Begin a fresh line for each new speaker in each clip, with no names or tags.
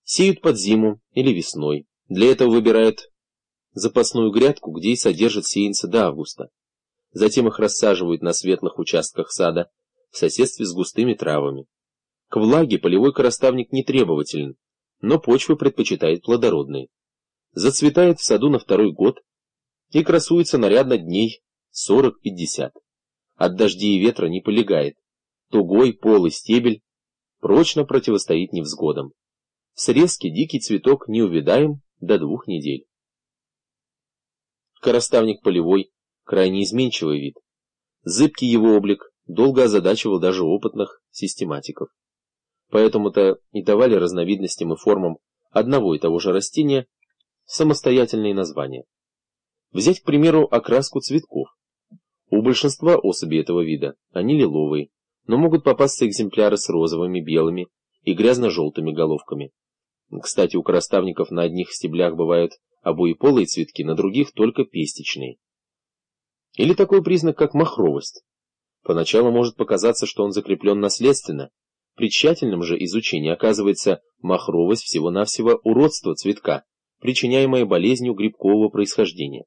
Сеют под зиму или весной. Для этого выбирают запасную грядку, где и содержат сеянца до августа. Затем их рассаживают на светлых участках сада в соседстве с густыми травами. К влаге полевой коростовник не требователен, но почвы предпочитает плодородные. Зацветает в саду на второй год и красуется нарядно дней 40-50. От дождей и ветра не полегает. Тугой, полый стебель прочно противостоит невзгодам. В срезке дикий цветок не увядаем до 2 недель. Коростовник полевой – крайне изменчивый вид. Зыбкий его облик долго озадачивал даже опытных систематиков. Поэтому-то и давали разновидностям и формам одного и того же растения самостоятельные названия. Взять, к примеру, окраску цветков. У большинства особей этого вида они лиловые, но могут попасться экземпляры с розовыми, белыми и грязно-желтыми головками. Кстати, у коростовников на одних стеблях бывают обоеполые цветки, на других только пестичные. Или такой признак, как махровость. Поначалу может показаться, что он закреплен наследственно. При тщательном же изучении оказывается махровость всего-навсего уродство цветка, причиняемое болезнью грибкового происхождения.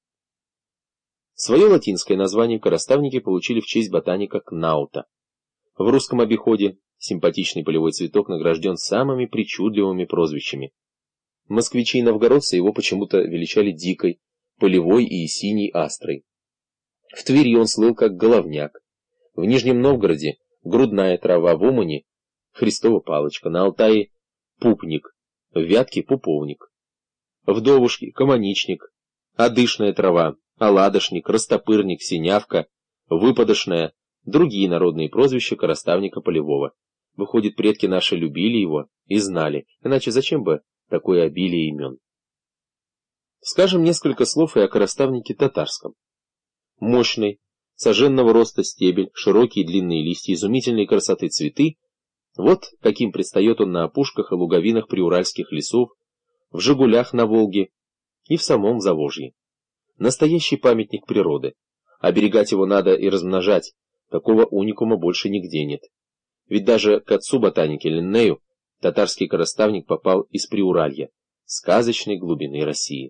Свое латинское название коростовники получили в честь ботаника Кнаута. В русском обиходе симпатичный полевой цветок награжден самыми причудливыми прозвищами. Москвичи и новгородцы его почему-то величали дикой, полевой и синей астрой. В Твери он слыл как головняк. В Нижнем Новгороде грудная трава, в Умане Христова палочка, на Алтае пупник, в Вятке пуповник. В Довушке каманичник, одышная трава, оладошник, растопырник, синявка, выпадошная, другие народные прозвища коростовника полевого. Выходит, предки наши любили его и знали, иначе зачем бы такое обилие имен? Скажем несколько слов и о коростовнике татарском. Мощный, соженного роста стебель, широкие длинные листья, изумительной красоты цветы. Вот каким предстает он на опушках и луговинах приуральских лесов, в Жигулях на Волге и в самом Заволжье. Настоящий памятник природы. Оберегать его надо и размножать, такого уникума больше нигде нет. Ведь даже к отцу ботаники Линнею татарский коростовник попал из Приуралья, сказочной глубины России.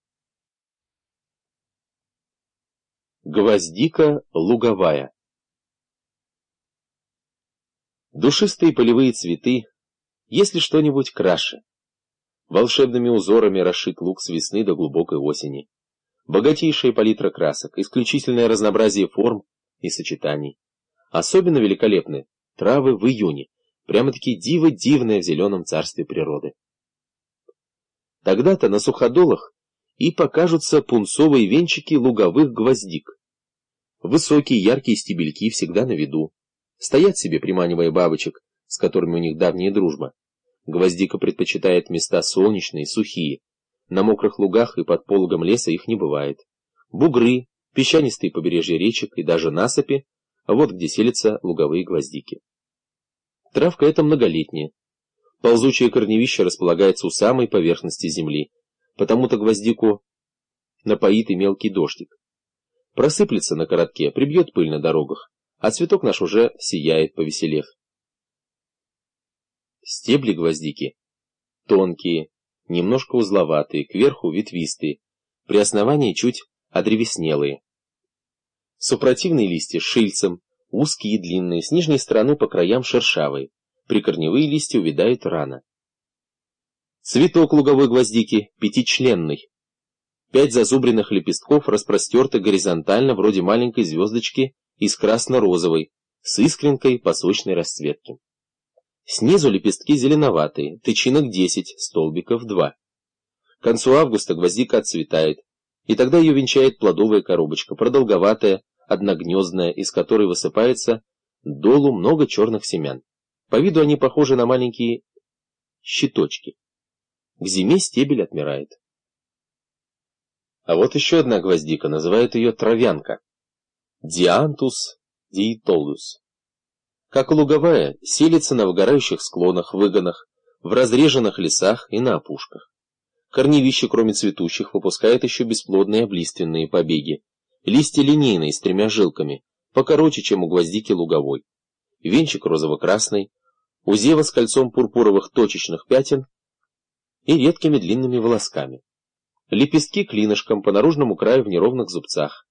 Гвоздика луговая. Душистые полевые цветы, если что-нибудь краше. Волшебными узорами расшит луг с весны до глубокой осени. Богатейшая палитра красок, исключительное разнообразие форм и сочетаний. Особенно великолепны травы в июне, прямо-таки диво дивное в зеленом царстве природы. Тогда-то на суходолах и покажутся пунцовые венчики луговых гвоздик. Высокие яркие стебельки всегда на виду. Стоят себе, приманивая бабочек, с которыми у них давняя дружба. Гвоздика предпочитает места солнечные, сухие. На мокрых лугах и под пологом леса их не бывает. Бугры, песчанистые побережья речек и даже насыпи — вот где селятся луговые гвоздики. Травка эта многолетняя. Ползучее корневище располагается у самой поверхности земли, потому-то гвоздику напоит и мелкий дождик. Просыплется на коротке, прибьет пыль на дорогах, а цветок наш уже сияет, повеселев. Стебли гвоздики тонкие, немножко узловатые, кверху ветвистые, при основании чуть одревеснелые. Супротивные листья с шильцем, узкие и длинные, с нижней стороны по краям шершавые, прикорневые листья увядают рано. Цветок луговой гвоздики пятичленный. 5 зазубренных лепестков распростерты горизонтально, вроде маленькой звездочки из красно-розовой, с искринкой посочной расцветки. Снизу лепестки зеленоватые, тычинок 10, столбиков 2. К концу августа гвоздика отцветает, и тогда ее венчает плодовая коробочка, продолговатая, одногнездная, из которой высыпается долу много черных семян. По виду они похожи на маленькие щиточки. К зиме стебель отмирает. А вот еще одна гвоздика, называют ее травянка. Диантус диетолус. Как и луговая, селится на выгорающих склонах, выгонах, в разреженных лесах и на опушках. Корневище, кроме цветущих, выпускает еще бесплодные облиственные побеги. Листья линейные, с 3 жилками, покороче, чем у гвоздики луговой. Венчик розово-красный, у зева с кольцом пурпуровых точечных пятен, и редкими длинными волосками. Лепестки клинышком по наружному краю в неровных зубцах.